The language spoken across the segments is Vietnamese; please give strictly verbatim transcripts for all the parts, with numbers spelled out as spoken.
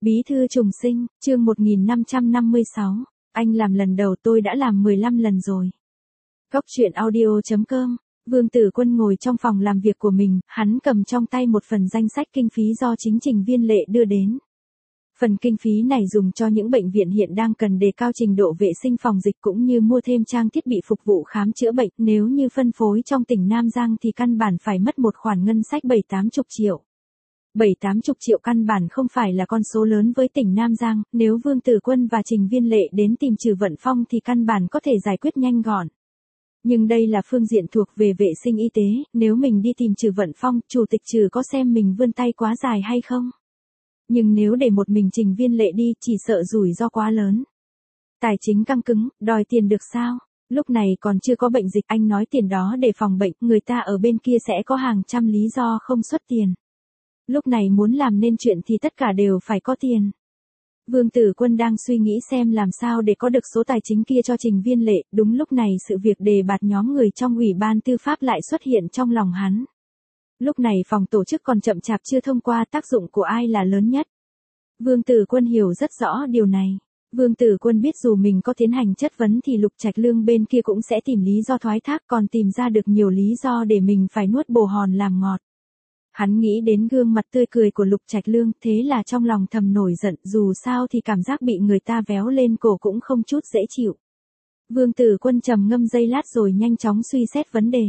Bí thư trùng sinh, chương một nghìn năm trăm năm mươi sáu. Anh làm lần đầu tôi đã làm mười lăm lần rồi. Góc truyện audio chấm com. Vương Tử Quân ngồi trong phòng làm việc của mình, hắn cầm trong tay một phần danh sách kinh phí do chính Trình Viên Lệ đưa đến. Phần kinh phí này dùng cho những bệnh viện hiện đang cần đề cao trình độ vệ sinh phòng dịch cũng như mua thêm trang thiết bị phục vụ khám chữa bệnh. Nếu như phân phối trong tỉnh Nam Giang thì căn bản phải mất một khoản ngân sách bảy tám chục triệu. Bảy tám chục triệu căn bản không phải là con số lớn với tỉnh Nam Giang, nếu Vương Tử Quân và Trình Viên Lệ đến tìm Trừ Vận Phong thì căn bản có thể giải quyết nhanh gọn. Nhưng đây là phương diện thuộc về vệ sinh y tế, nếu mình đi tìm Trừ Vận Phong, Chủ tịch Trừ có xem mình vươn tay quá dài hay không? Nhưng nếu để một mình Trình Viên Lệ đi, chỉ sợ rủi ro quá lớn. Tài chính căng cứng, đòi tiền được sao? Lúc này còn chưa có bệnh dịch, anh nói tiền đó để phòng bệnh, người ta ở bên kia sẽ có hàng trăm lý do không xuất tiền. Lúc này muốn làm nên chuyện thì tất cả đều phải có tiền. Vương Tử Quân đang suy nghĩ xem làm sao để có được số tài chính kia cho Trình Viên Lệ, đúng lúc này sự việc đề bạt nhóm người trong Ủy ban Tư pháp lại xuất hiện trong lòng hắn. Lúc này phòng tổ chức còn chậm chạp chưa thông qua, tác dụng của ai là lớn nhất. Vương Tử Quân hiểu rất rõ điều này. Vương Tử Quân biết dù mình có tiến hành chất vấn thì Lục Trạch Lương bên kia cũng sẽ tìm lý do thoái thác, còn tìm ra được nhiều lý do để mình phải nuốt bồ hòn làm ngọt. Hắn nghĩ đến gương mặt tươi cười của Lục Trạch Lương, thế là trong lòng thầm nổi giận, dù sao thì cảm giác bị người ta véo lên cổ cũng không chút dễ chịu. Vương Tử Quân trầm ngâm giây lát rồi nhanh chóng suy xét vấn đề.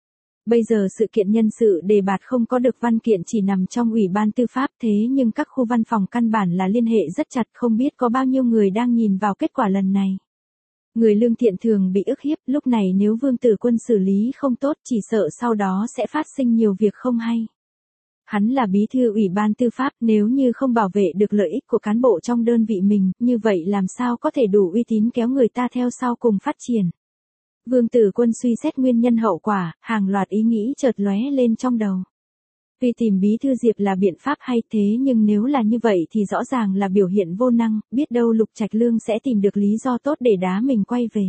Bây giờ sự kiện nhân sự đề bạt không có được văn kiện chỉ nằm trong Ủy ban Tư pháp, thế nhưng các khu văn phòng căn bản là liên hệ rất chặt, không biết có bao nhiêu người đang nhìn vào kết quả lần này. Người lương thiện thường bị ức hiếp, lúc này nếu Vương Tử Quân xử lý không tốt chỉ sợ sau đó sẽ phát sinh nhiều việc không hay. Hắn là bí thư Ủy ban Tư pháp, nếu như không bảo vệ được lợi ích của cán bộ trong đơn vị mình, như vậy làm sao có thể đủ uy tín kéo người ta theo sau cùng phát triển. Vương Tử Quân suy xét nguyên nhân hậu quả, hàng loạt ý nghĩ chợt lóe lên trong đầu. Tuy tìm bí thư Diệp là biện pháp hay, thế nhưng nếu là như vậy thì rõ ràng là biểu hiện vô năng, biết đâu Lục Trạch Lương sẽ tìm được lý do tốt để đá mình quay về.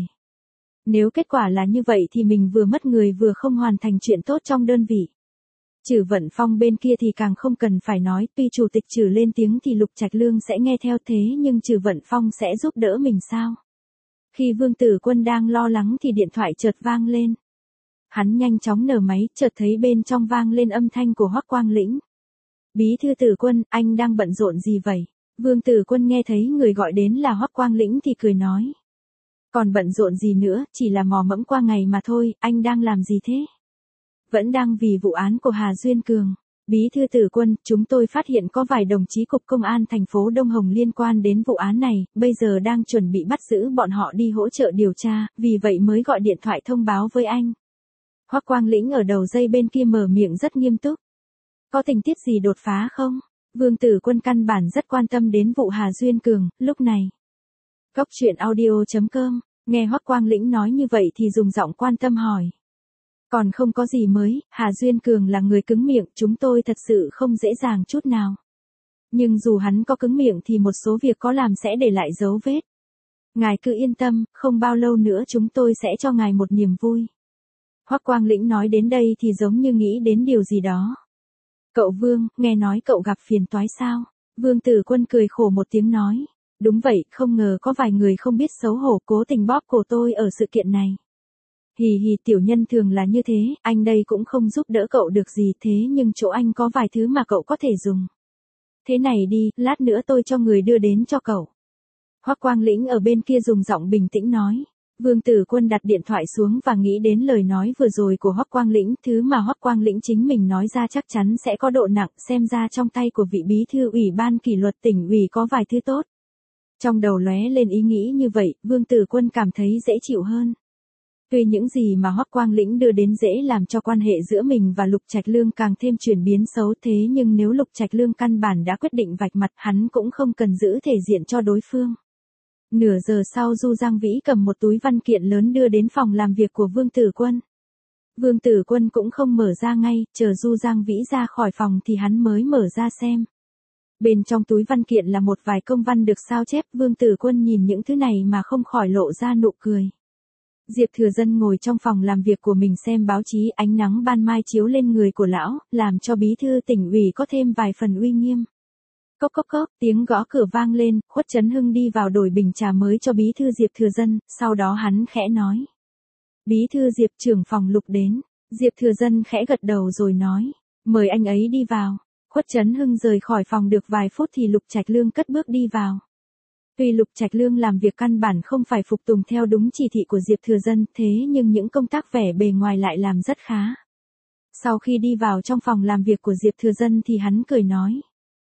Nếu kết quả là như vậy thì mình vừa mất người vừa không hoàn thành chuyện tốt trong đơn vị. Trừ Vận Phong bên kia thì càng không cần phải nói, tuy Chủ tịch Trừ lên tiếng thì Lục Trạch Lương sẽ nghe theo, thế nhưng Trừ Vận Phong sẽ giúp đỡ mình sao? Khi Vương Tử Quân đang lo lắng thì điện thoại chợt vang lên. Hắn nhanh chóng nở máy, chợt thấy bên trong vang lên âm thanh của Hoắc Quang Lĩnh. Bí thư Tử Quân, anh đang bận rộn gì vậy? Vương Tử Quân nghe thấy người gọi đến là Hoắc Quang Lĩnh thì cười nói. Còn bận rộn gì nữa, chỉ là mò mẫm qua ngày mà thôi, anh đang làm gì thế? Vẫn đang vì vụ án của Hà Duyên Cường. Bí thư Tử Quân, chúng tôi phát hiện có vài đồng chí cục công an thành phố Đông Hồng liên quan đến vụ án này, bây giờ đang chuẩn bị bắt giữ bọn họ đi hỗ trợ điều tra, vì vậy mới gọi điện thoại thông báo với anh. Hoắc Quang Lĩnh ở đầu dây bên kia mở miệng rất nghiêm túc. Có tình tiết gì đột phá không? Vương Tử Quân căn bản rất quan tâm đến vụ Hà Duyên Cường, lúc này. Góc truyện audio chấm com, nghe Hoắc Quang Lĩnh nói như vậy thì dùng giọng quan tâm hỏi. Còn không có gì mới, Hà Duyên Cường là người cứng miệng, chúng tôi thật sự không dễ dàng chút nào. Nhưng dù hắn có cứng miệng thì một số việc có làm sẽ để lại dấu vết. Ngài cứ yên tâm, không bao lâu nữa chúng tôi sẽ cho ngài một niềm vui. Hoắc Quang Lĩnh nói đến đây thì giống như nghĩ đến điều gì đó. Cậu Vương, nghe nói cậu gặp phiền toái sao? Vương Tử Quân cười khổ một tiếng nói. Đúng vậy, không ngờ có vài người không biết xấu hổ cố tình bóp cổ tôi ở sự kiện này. Hì hì, tiểu nhân thường là như thế, anh đây cũng không giúp đỡ cậu được gì, thế nhưng chỗ anh có vài thứ mà cậu có thể dùng. Thế này đi, lát nữa tôi cho người đưa đến cho cậu. Hoắc Quang Lĩnh ở bên kia dùng giọng bình tĩnh nói. Vương Tử Quân đặt điện thoại xuống và nghĩ đến lời nói vừa rồi của Hoắc Quang Lĩnh, thứ mà Hoắc Quang Lĩnh chính mình nói ra chắc chắn sẽ có độ nặng, xem ra trong tay của vị bí thư Ủy ban kỷ luật tỉnh ủy có vài thứ tốt. Trong đầu lóe lên ý nghĩ như vậy, Vương Tử Quân cảm thấy dễ chịu hơn. Tuy những gì mà Hoắc Quang Lĩnh đưa đến dễ làm cho quan hệ giữa mình và Lục Trạch Lương càng thêm chuyển biến xấu, thế nhưng nếu Lục Trạch Lương căn bản đã quyết định vạch mặt, hắn cũng không cần giữ thể diện cho đối phương. Nửa giờ sau Du Giang Vĩ cầm một túi văn kiện lớn đưa đến phòng làm việc của Vương Tử Quân. Vương Tử Quân cũng không mở ra ngay, chờ Du Giang Vĩ ra khỏi phòng thì hắn mới mở ra xem. Bên trong túi văn kiện là một vài công văn được sao chép, Vương Tử Quân nhìn những thứ này mà không khỏi lộ ra nụ cười. Diệp Thừa Dân ngồi trong phòng làm việc của mình xem báo chí, ánh nắng ban mai chiếu lên người của lão, làm cho bí thư tỉnh ủy có thêm vài phần uy nghiêm. Cốc cốc cốc, tiếng gõ cửa vang lên, Khuất Trấn Hưng đi vào đổi bình trà mới cho bí thư Diệp Thừa Dân, sau đó hắn khẽ nói. Bí thư Diệp, trưởng phòng Lục đến. Diệp Thừa Dân khẽ gật đầu rồi nói. Mời anh ấy đi vào. Khuất Trấn Hưng rời khỏi phòng được vài phút thì Lục Trạch Lương cất bước đi vào. Tuy Lục Trạch Lương làm việc căn bản không phải phục tùng theo đúng chỉ thị của Diệp Thừa Dân, thế nhưng những công tác vẻ bề ngoài lại làm rất khá. Sau khi đi vào trong phòng làm việc của Diệp Thừa Dân thì hắn cười nói.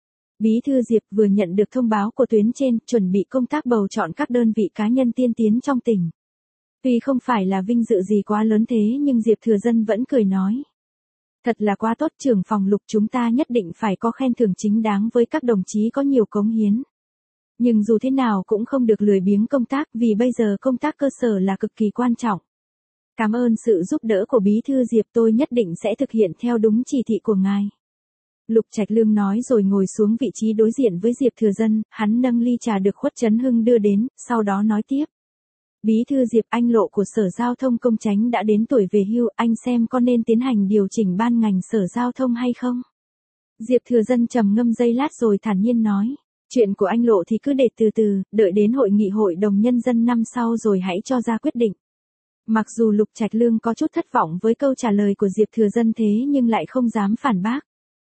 Bí thư Diệp vừa nhận được thông báo của tuyến trên, chuẩn bị công tác bầu chọn các đơn vị cá nhân tiên tiến trong tỉnh. Tuy không phải là vinh dự gì quá lớn thế nhưng Diệp Thừa Dân vẫn cười nói. Thật là quá tốt, trưởng phòng Lục, chúng ta nhất định phải có khen thưởng chính đáng với các đồng chí có nhiều cống hiến. Nhưng dù thế nào cũng không được lười biếng công tác, vì bây giờ công tác cơ sở là cực kỳ quan trọng. Cảm ơn sự giúp đỡ của bí thư Diệp, tôi nhất định sẽ thực hiện theo đúng chỉ thị của ngài. Lục Trạch Lương nói rồi ngồi xuống vị trí đối diện với Diệp Thừa Dân, hắn nâng ly trà được Khuất Trấn Hưng đưa đến, sau đó nói tiếp. Bí thư Diệp, anh Lộ của Sở Giao thông Công Chánh đã đến tuổi về hưu, anh xem có nên tiến hành điều chỉnh ban ngành Sở Giao thông hay không? Diệp Thừa Dân trầm ngâm giây lát rồi thản nhiên nói. Chuyện của anh Lộ thì cứ để từ từ, đợi đến hội nghị hội đồng nhân dân năm sau rồi hãy cho ra quyết định. Mặc dù Lục Trạch Lương có chút thất vọng với câu trả lời của Diệp Thừa Dân thế nhưng lại không dám phản bác.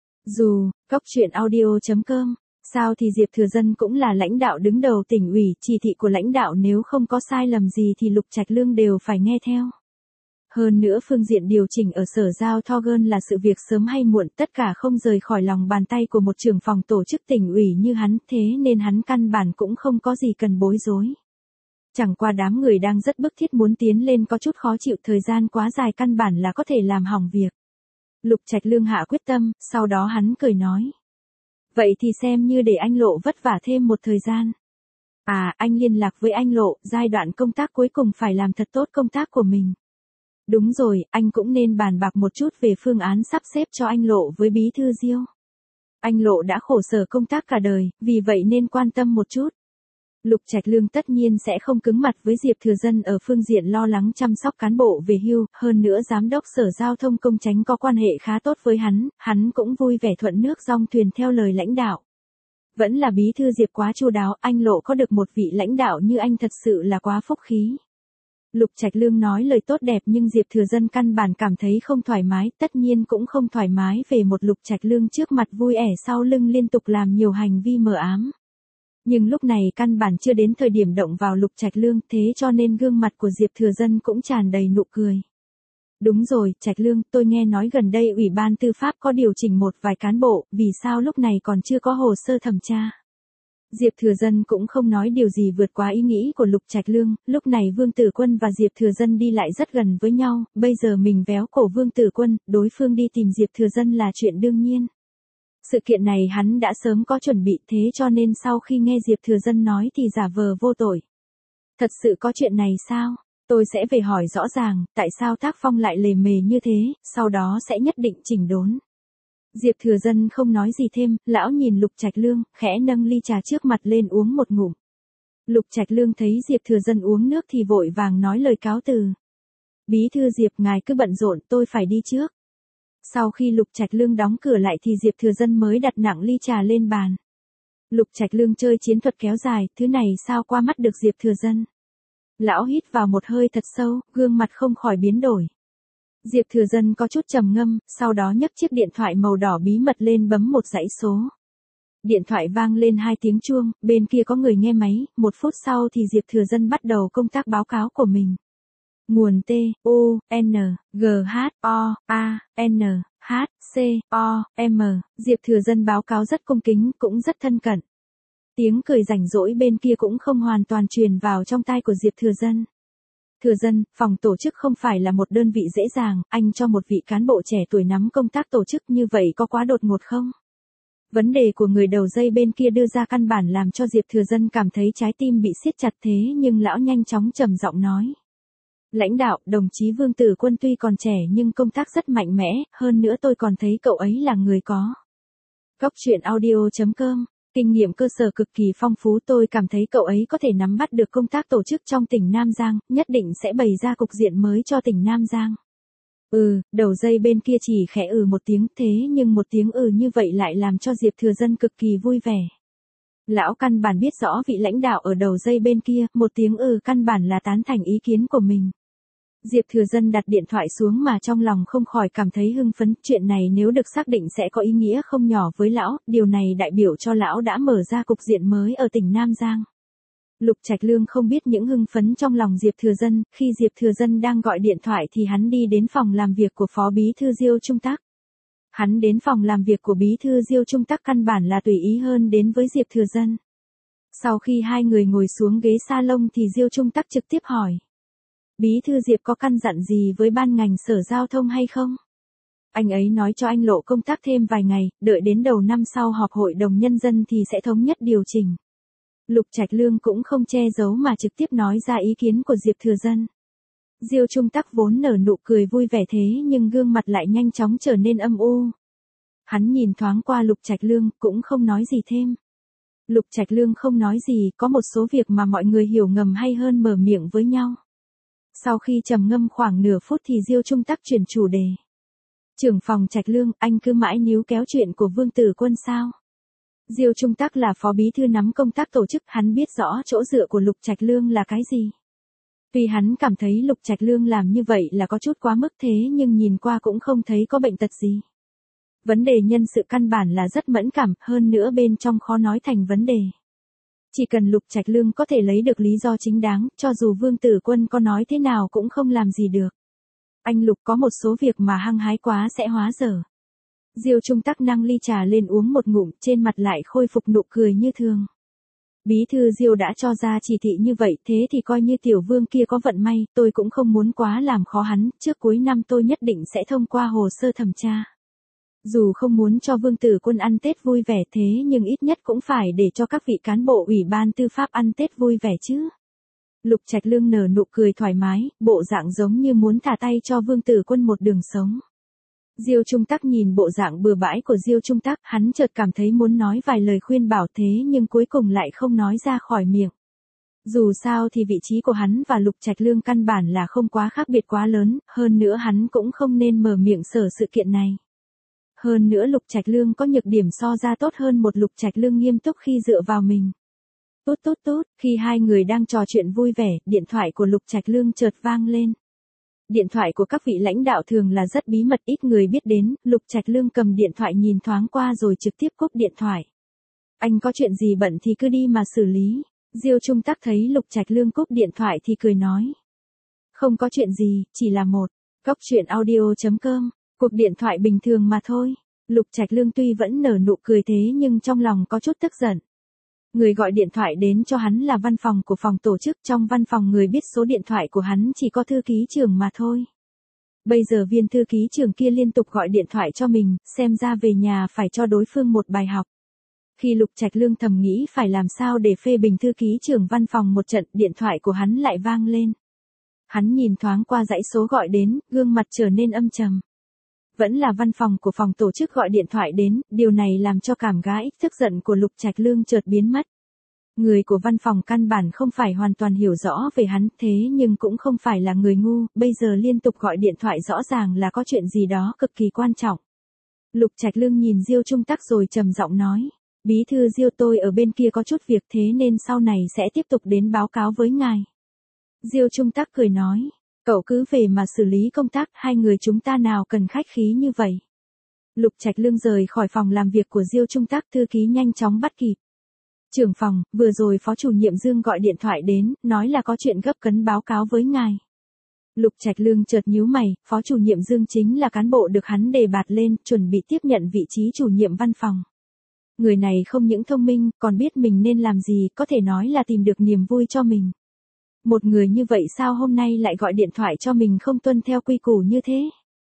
Dù, cốc truyện audio chấm com, sao thì Diệp Thừa Dân cũng là lãnh đạo đứng đầu tỉnh ủy, chỉ thị của lãnh đạo nếu không có sai lầm gì thì Lục Trạch Lương đều phải nghe theo. Hơn nữa phương diện điều chỉnh ở Sở Giao thông là sự việc sớm hay muộn, tất cả không rời khỏi lòng bàn tay của một trưởng phòng tổ chức tỉnh ủy như hắn, thế nên hắn căn bản cũng không có gì cần bối rối. Chẳng qua đám người đang rất bức thiết muốn tiến lên có chút khó chịu, thời gian quá dài căn bản là có thể làm hỏng việc. Lục Trạch Lương hạ quyết tâm, sau đó hắn cười nói. Vậy thì xem như để anh Lộ vất vả thêm một thời gian. À, anh liên lạc với anh Lộ, giai đoạn công tác cuối cùng phải làm thật tốt công tác của mình. Đúng rồi, anh cũng nên bàn bạc một chút về phương án sắp xếp cho anh Lộ với bí thư Diêu. Anh Lộ đã khổ sở công tác cả đời, vì vậy nên quan tâm một chút. Lục Trạch Lương tất nhiên sẽ không cứng mặt với Diệp Thừa Dân ở phương diện lo lắng chăm sóc cán bộ về hưu, hơn nữa giám đốc Sở Giao thông Công Chánh có quan hệ khá tốt với hắn, hắn cũng vui vẻ thuận nước dong thuyền theo lời lãnh đạo. Vẫn là bí thư Diệp quá chu đáo, anh Lộ có được một vị lãnh đạo như anh thật sự là quá phúc khí. Lục Trạch Lương nói lời tốt đẹp nhưng Diệp Thừa Dân căn bản cảm thấy không thoải mái, tất nhiên cũng không thoải mái về một Lục Trạch Lương trước mặt vui ẻ sau lưng liên tục làm nhiều hành vi mờ ám. Nhưng lúc này căn bản chưa đến thời điểm động vào Lục Trạch Lương, thế cho nên gương mặt của Diệp Thừa Dân cũng tràn đầy nụ cười. Đúng rồi, Trạch Lương, tôi nghe nói gần đây Ủy ban Tư pháp có điều chỉnh một vài cán bộ, vì sao lúc này còn chưa có hồ sơ thẩm tra? Diệp Thừa Dân cũng không nói điều gì vượt quá ý nghĩ của Lục Trạch Lương, lúc này Vương Tử Quân và Diệp Thừa Dân đi lại rất gần với nhau, bây giờ mình véo cổ Vương Tử Quân, đối phương đi tìm Diệp Thừa Dân là chuyện đương nhiên. Sự kiện này hắn đã sớm có chuẩn bị, thế cho nên sau khi nghe Diệp Thừa Dân nói thì giả vờ vô tội. Thật sự có chuyện này sao? Tôi sẽ về hỏi rõ ràng, tại sao tác phong lại lề mề như thế, sau đó sẽ nhất định chỉnh đốn. Diệp Thừa Dân không nói gì thêm, lão nhìn Lục Trạch Lương, khẽ nâng ly trà trước mặt lên uống một ngụm. Lục Trạch Lương thấy Diệp Thừa Dân uống nước thì vội vàng nói lời cáo từ. Bí thư Diệp, ngài cứ bận rộn, tôi phải đi trước. Sau khi Lục Trạch Lương đóng cửa lại thì Diệp Thừa Dân mới đặt nặng ly trà lên bàn. Lục Trạch Lương chơi chiến thuật kéo dài, thứ này sao qua mắt được Diệp Thừa Dân. Lão hít vào một hơi thật sâu, gương mặt không khỏi biến đổi. Diệp Thừa Dân có chút trầm ngâm, sau đó nhấc chiếc điện thoại màu đỏ bí mật lên bấm một dãy số. Điện thoại vang lên hai tiếng chuông, bên kia có người nghe máy, một phút sau thì Diệp Thừa Dân bắt đầu công tác báo cáo của mình. Nguồn T, U, N, G, H, O, A, N, H, C, O, M, Diệp Thừa Dân báo cáo rất cung kính, cũng rất thân cận. Tiếng cười rảnh rỗi bên kia cũng không hoàn toàn truyền vào trong tai của Diệp Thừa Dân. Thừa Dân, phòng tổ chức không phải là một đơn vị dễ dàng, anh cho một vị cán bộ trẻ tuổi nắm công tác tổ chức như vậy có quá đột ngột không? Vấn đề của người đầu dây bên kia đưa ra căn bản làm cho Diệp Thừa Dân cảm thấy trái tim bị siết chặt, thế nhưng lão nhanh chóng trầm giọng nói. Lãnh đạo, đồng chí Vương Tử Quân tuy còn trẻ nhưng công tác rất mạnh mẽ, hơn nữa tôi còn thấy cậu ấy là người có. Cốc truyện audio chấm com, kinh nghiệm cơ sở cực kỳ phong phú, tôi cảm thấy cậu ấy có thể nắm bắt được công tác tổ chức trong tỉnh Nam Giang, nhất định sẽ bày ra cục diện mới cho tỉnh Nam Giang. Ừ, đầu dây bên kia chỉ khẽ ừ một tiếng, thế nhưng một tiếng ừ như vậy lại làm cho Diệp Thừa Dân cực kỳ vui vẻ. Lão căn bản biết rõ vị lãnh đạo ở đầu dây bên kia, một tiếng ừ căn bản là tán thành ý kiến của mình. Diệp Thừa Dân đặt điện thoại xuống mà trong lòng không khỏi cảm thấy hưng phấn, chuyện này nếu được xác định sẽ có ý nghĩa không nhỏ với lão, điều này đại biểu cho lão đã mở ra cục diện mới ở tỉnh Nam Giang. Lục Trạch Lương không biết những hưng phấn trong lòng Diệp Thừa Dân, khi Diệp Thừa Dân đang gọi điện thoại thì hắn đi đến phòng làm việc của Phó Bí Thư Diêu Trung Tắc. Hắn đến phòng làm việc của Bí Thư Diêu Trung Tắc căn bản là tùy ý hơn đến với Diệp Thừa Dân. Sau khi hai người ngồi xuống ghế salon thì Diêu Trung Tắc trực tiếp hỏi. Bí Thư Diệp có căn dặn gì với ban ngành Sở Giao thông hay không? Anh ấy nói cho anh lộ công tác thêm vài ngày, đợi đến đầu năm sau họp hội đồng nhân dân thì sẽ thống nhất điều chỉnh. Lục Trạch Lương cũng không che giấu mà trực tiếp nói ra ý kiến của Diệp Thừa Dân. Diêu Trung Tắc vốn nở nụ cười vui vẻ thế nhưng gương mặt lại nhanh chóng trở nên âm u. Hắn nhìn thoáng qua Lục Trạch Lương cũng không nói gì thêm. Lục Trạch Lương không nói gì, có một số việc mà mọi người hiểu ngầm hay hơn mở miệng với nhau. Sau khi trầm ngâm khoảng nửa phút thì Diêu Trung Tắc chuyển chủ đề. Trưởng phòng Trạch Lương, anh cứ mãi níu kéo chuyện của Vương Tử Quân sao? Diêu Trung Tắc là phó bí thư nắm công tác tổ chức, hắn biết rõ chỗ dựa của Lục Trạch Lương là cái gì. Tuy hắn cảm thấy Lục Trạch Lương làm như vậy là có chút quá mức thế nhưng nhìn qua cũng không thấy có bệnh tật gì. Vấn đề nhân sự căn bản là rất mẫn cảm, hơn nữa bên trong khó nói thành vấn đề. Chỉ cần Lục Trạch Lương có thể lấy được lý do chính đáng, cho dù Vương Tử Quân có nói thế nào cũng không làm gì được. Anh Lục có một số việc mà hăng hái quá sẽ hóa dở. Diêu Trung Tắc nâng ly trà lên uống một ngụm, trên mặt lại khôi phục nụ cười như thường. Bí thư Diêu đã cho ra chỉ thị như vậy, thế thì coi như tiểu Vương kia có vận may, tôi cũng không muốn quá làm khó hắn, trước cuối năm tôi nhất định sẽ thông qua hồ sơ thẩm tra. Dù không muốn cho Vương Tử Quân ăn Tết vui vẻ thế nhưng ít nhất cũng phải để cho các vị cán bộ ủy ban tư pháp ăn Tết vui vẻ chứ. Lục Trạch Lương nở nụ cười thoải mái, bộ dạng giống như muốn thả tay cho Vương Tử Quân một đường sống. Diêu Trung Tắc nhìn bộ dạng bừa bãi của Diêu Trung Tắc, hắn chợt cảm thấy muốn nói vài lời khuyên bảo thế nhưng cuối cùng lại không nói ra khỏi miệng. Dù sao thì vị trí của hắn và Lục Trạch Lương căn bản là không quá khác biệt quá lớn, hơn nữa hắn cũng không nên mở miệng sở sự kiện này. Hơn nữa Lục Trạch Lương có nhược điểm so ra tốt hơn một Lục Trạch Lương nghiêm túc khi dựa vào mình. Tốt tốt tốt, khi hai người đang trò chuyện vui vẻ, điện thoại của Lục Trạch Lương chợt vang lên. Điện thoại của các vị lãnh đạo thường là rất bí mật ít người biết đến, Lục Trạch Lương cầm điện thoại nhìn thoáng qua rồi trực tiếp cúp điện thoại. Anh có chuyện gì bận thì cứ đi mà xử lý. Diêu Trung Tắc thấy Lục Trạch Lương cúp điện thoại thì cười nói. Không có chuyện gì, chỉ là một. Cốc truyện audio chấm com, cuộc điện thoại bình thường mà thôi. Lục Trạch Lương tuy vẫn nở nụ cười thế nhưng trong lòng có chút tức giận. Người gọi điện thoại đến cho hắn là văn phòng của phòng tổ chức, trong văn phòng người biết số điện thoại của hắn chỉ có thư ký trưởng mà thôi. Bây giờ viên thư ký trưởng kia liên tục gọi điện thoại cho mình, xem ra về nhà phải cho đối phương một bài học. Khi Lục Trạch Lương thầm nghĩ phải làm sao để phê bình thư ký trưởng văn phòng một trận, điện thoại của hắn lại vang lên. Hắn nhìn thoáng qua dãy số gọi đến, gương mặt trở nên âm trầm. Vẫn là văn phòng của phòng tổ chức gọi điện thoại đến, điều này làm cho cảm gái, tức giận của Lục Trạch Lương chợt biến mất. Người của văn phòng căn bản không phải hoàn toàn hiểu rõ về hắn, thế nhưng cũng không phải là người ngu, bây giờ liên tục gọi điện thoại rõ ràng là có chuyện gì đó cực kỳ quan trọng. Lục Trạch Lương nhìn Diêu Trung Tắc rồi trầm giọng nói, bí thư Diêu tôi ở bên kia có chút việc thế nên sau này sẽ tiếp tục đến báo cáo với ngài. Diêu Trung Tắc cười nói. Cậu cứ về mà xử lý công tác, hai người chúng ta nào cần khách khí như vậy. Lục Trạch Lương rời khỏi phòng làm việc của Diêu Trung Tắc, thư ký nhanh chóng bắt kịp. Trưởng phòng, vừa rồi phó chủ nhiệm Dương gọi điện thoại đến, nói là có chuyện gấp cần báo cáo với ngài. Lục Trạch Lương chợt nhíu mày, phó chủ nhiệm Dương chính là cán bộ được hắn đề bạt lên, chuẩn bị tiếp nhận vị trí chủ nhiệm văn phòng. Người này không những thông minh, còn biết mình nên làm gì, có thể nói là tìm được niềm vui cho mình. Một người như vậy sao hôm nay lại gọi điện thoại cho mình không tuân theo quy củ như thế?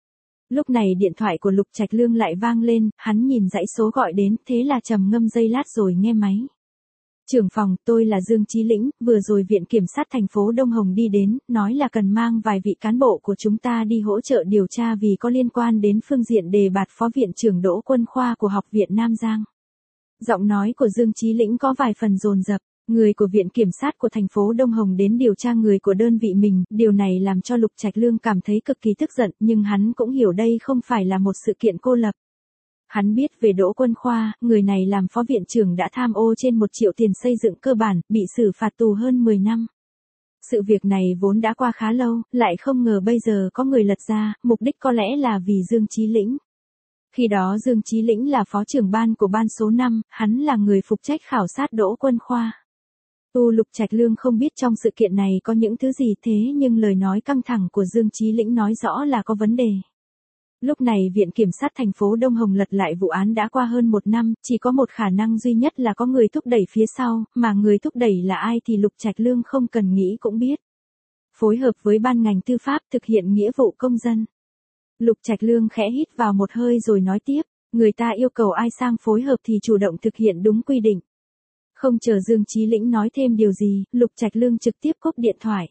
Lúc này điện thoại của Lục Trạch Lương lại vang lên, hắn nhìn dãy số gọi đến, thế là trầm ngâm giây lát rồi nghe máy. Trưởng phòng, tôi là Dương Chí Lĩnh, vừa rồi Viện Kiểm sát thành phố Đông Hồng đi đến, nói là cần mang vài vị cán bộ của chúng ta đi hỗ trợ điều tra vì có liên quan đến phương diện đề bạt phó viện trưởng Đỗ Quân Khoa của Học viện Nam Giang. Giọng nói của Dương Chí Lĩnh có vài phần dồn dập. Người của Viện Kiểm sát của thành phố Đông Hồng đến điều tra người của đơn vị mình, điều này làm cho Lục Trạch Lương cảm thấy cực kỳ tức giận, nhưng hắn cũng hiểu đây không phải là một sự kiện cô lập. Hắn biết về Đỗ Quân Khoa, người này làm phó viện trưởng đã tham ô trên một triệu tiền xây dựng cơ bản, bị xử phạt tù hơn mười năm. Sự việc này vốn đã qua khá lâu, lại không ngờ bây giờ có người lật ra, mục đích có lẽ là vì Dương Chí Lĩnh. Khi đó Dương Chí Lĩnh là phó trưởng ban của ban số năm, hắn là người phụ trách khảo sát Đỗ Quân Khoa. Tu Lục Trạch Lương không biết trong sự kiện này có những thứ gì thế nhưng lời nói căng thẳng của Dương Chí Lĩnh nói rõ là có vấn đề. Lúc này Viện Kiểm sát thành phố Đông Hồng lật lại vụ án đã qua hơn một năm, chỉ có một khả năng duy nhất là có người thúc đẩy phía sau, mà người thúc đẩy là ai thì Lục Trạch Lương không cần nghĩ cũng biết. Phối hợp với ban ngành tư pháp thực hiện nghĩa vụ công dân. Lục Trạch Lương khẽ hít vào một hơi rồi nói tiếp, người ta yêu cầu ai sang phối hợp thì chủ động thực hiện đúng quy định. Không chờ Dương Chí Lĩnh nói thêm điều gì, Lục Trạch Lương trực tiếp cúp điện thoại.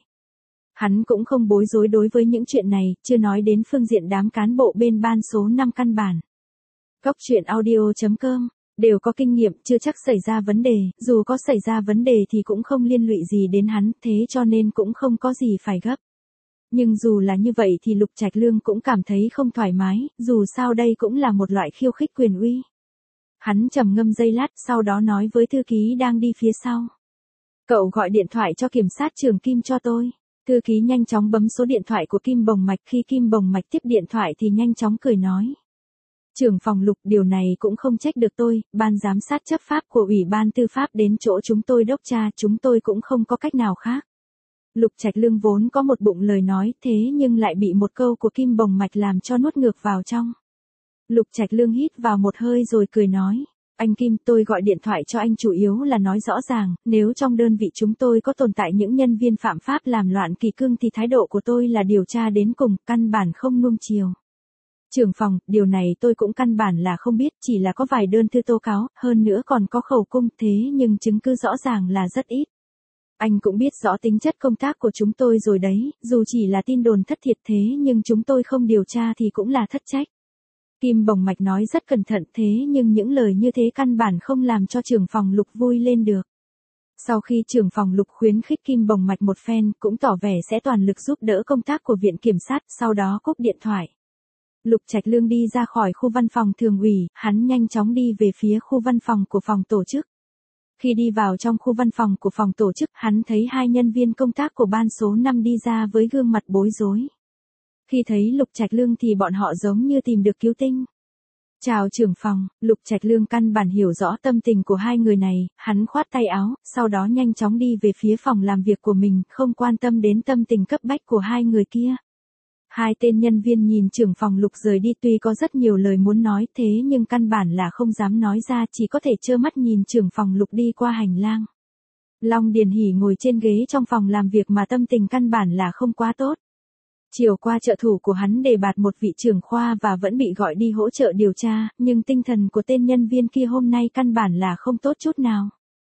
Hắn cũng không bối rối đối với những chuyện này, chưa nói đến phương diện đám cán bộ bên ban số năm căn bản. Góc truyện audio chấm com, đều có kinh nghiệm, chưa chắc xảy ra vấn đề, dù có xảy ra vấn đề thì cũng không liên lụy gì đến hắn, thế cho nên cũng không có gì phải gấp. Nhưng dù là như vậy thì Lục Trạch Lương cũng cảm thấy không thoải mái, dù sao đây cũng là một loại khiêu khích quyền uy. Hắn trầm ngâm giây lát, sau đó nói với thư ký đang đi phía sau. Cậu gọi điện thoại cho kiểm sát trưởng Kim cho tôi. Thư ký nhanh chóng bấm số điện thoại của Kim Bồng Mạch, khi Kim Bồng Mạch tiếp điện thoại thì nhanh chóng cười nói. Trưởng phòng Lục, điều này cũng không trách được tôi, ban giám sát chấp pháp của Ủy ban Tư pháp đến chỗ chúng tôi đốc tra, chúng tôi cũng không có cách nào khác. Lục Trạch Lương vốn có một bụng lời nói thế nhưng lại bị một câu của Kim Bồng Mạch làm cho nuốt ngược vào trong. Lục Trạch Lương hít vào một hơi rồi cười nói. Anh Kim, tôi gọi điện thoại cho anh chủ yếu là nói rõ ràng, nếu trong đơn vị chúng tôi có tồn tại những nhân viên phạm pháp làm loạn kỷ cương thì thái độ của tôi là điều tra đến cùng, căn bản không nuông chiều. Trưởng phòng, điều này tôi cũng căn bản là không biết, chỉ là có vài đơn thư tố cáo, hơn nữa còn có khẩu cung, thế nhưng chứng cứ rõ ràng là rất ít. Anh cũng biết rõ tính chất công tác của chúng tôi rồi đấy, dù chỉ là tin đồn thất thiệt thế nhưng chúng tôi không điều tra thì cũng là thất trách. Kim Bồng Mạch nói rất cẩn thận thế nhưng những lời như thế căn bản không làm cho trưởng phòng Lục vui lên được. Sau khi trưởng phòng Lục khuyến khích Kim Bồng Mạch một phen cũng tỏ vẻ sẽ toàn lực giúp đỡ công tác của Viện Kiểm sát, sau đó cúp điện thoại. Lục Trạch Lương đi ra khỏi khu văn phòng thường ủy, hắn nhanh chóng đi về phía khu văn phòng của phòng tổ chức. Khi đi vào trong khu văn phòng của phòng tổ chức, hắn thấy hai nhân viên công tác của ban số năm đi ra với gương mặt bối rối. Khi thấy Lục Trạch Lương thì bọn họ giống như tìm được cứu tinh. Chào trưởng phòng, Lục Trạch Lương căn bản hiểu rõ tâm tình của hai người này, hắn khoát tay áo, sau đó nhanh chóng đi về phía phòng làm việc của mình, không quan tâm đến tâm tình cấp bách của hai người kia. Hai tên nhân viên nhìn trưởng phòng Lục rời đi, tuy có rất nhiều lời muốn nói thế nhưng căn bản là không dám nói ra, chỉ có thể trơ mắt nhìn trưởng phòng Lục đi qua hành lang. Long Điền Hỷ ngồi trên ghế trong phòng làm việc mà tâm tình căn bản là không quá tốt. Chiều qua trợ thủ của hắn đề bạt một vị trưởng khoa và vẫn bị gọi đi hỗ trợ điều tra, nhưng tinh thần của tên nhân viên kia hôm nay căn bản là không tốt chút nào.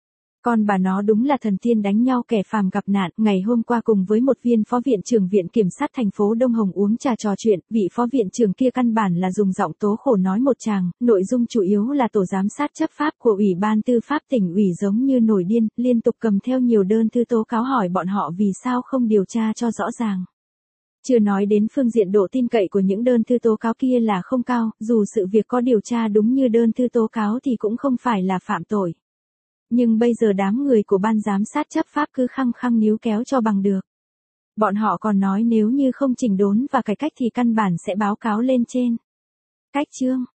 Con bà nó đúng là thần tiên đánh nhau kẻ phàm gặp nạn, ngày hôm qua cùng với một viên phó viện trưởng Viện Kiểm sát thành phố Đông Hồng uống trà trò chuyện, vị phó viện trưởng kia căn bản là dùng giọng tố khổ nói một tràng, nội dung chủ yếu là tổ giám sát chấp pháp của Ủy ban Tư pháp tỉnh ủy giống như nổi điên, liên tục cầm theo nhiều đơn thư tố cáo hỏi bọn họ vì sao không điều tra cho rõ ràng. Chưa nói đến phương diện độ tin cậy của những đơn thư tố cáo kia là không cao, dù sự việc có điều tra đúng như đơn thư tố cáo thì cũng không phải là phạm tội. Nhưng bây giờ đám người của ban giám sát chấp pháp cứ khăng khăng níu kéo cho bằng được. Bọn họ còn nói nếu như không chỉnh đốn và cải cách thì căn bản sẽ báo cáo lên trên. Cách chương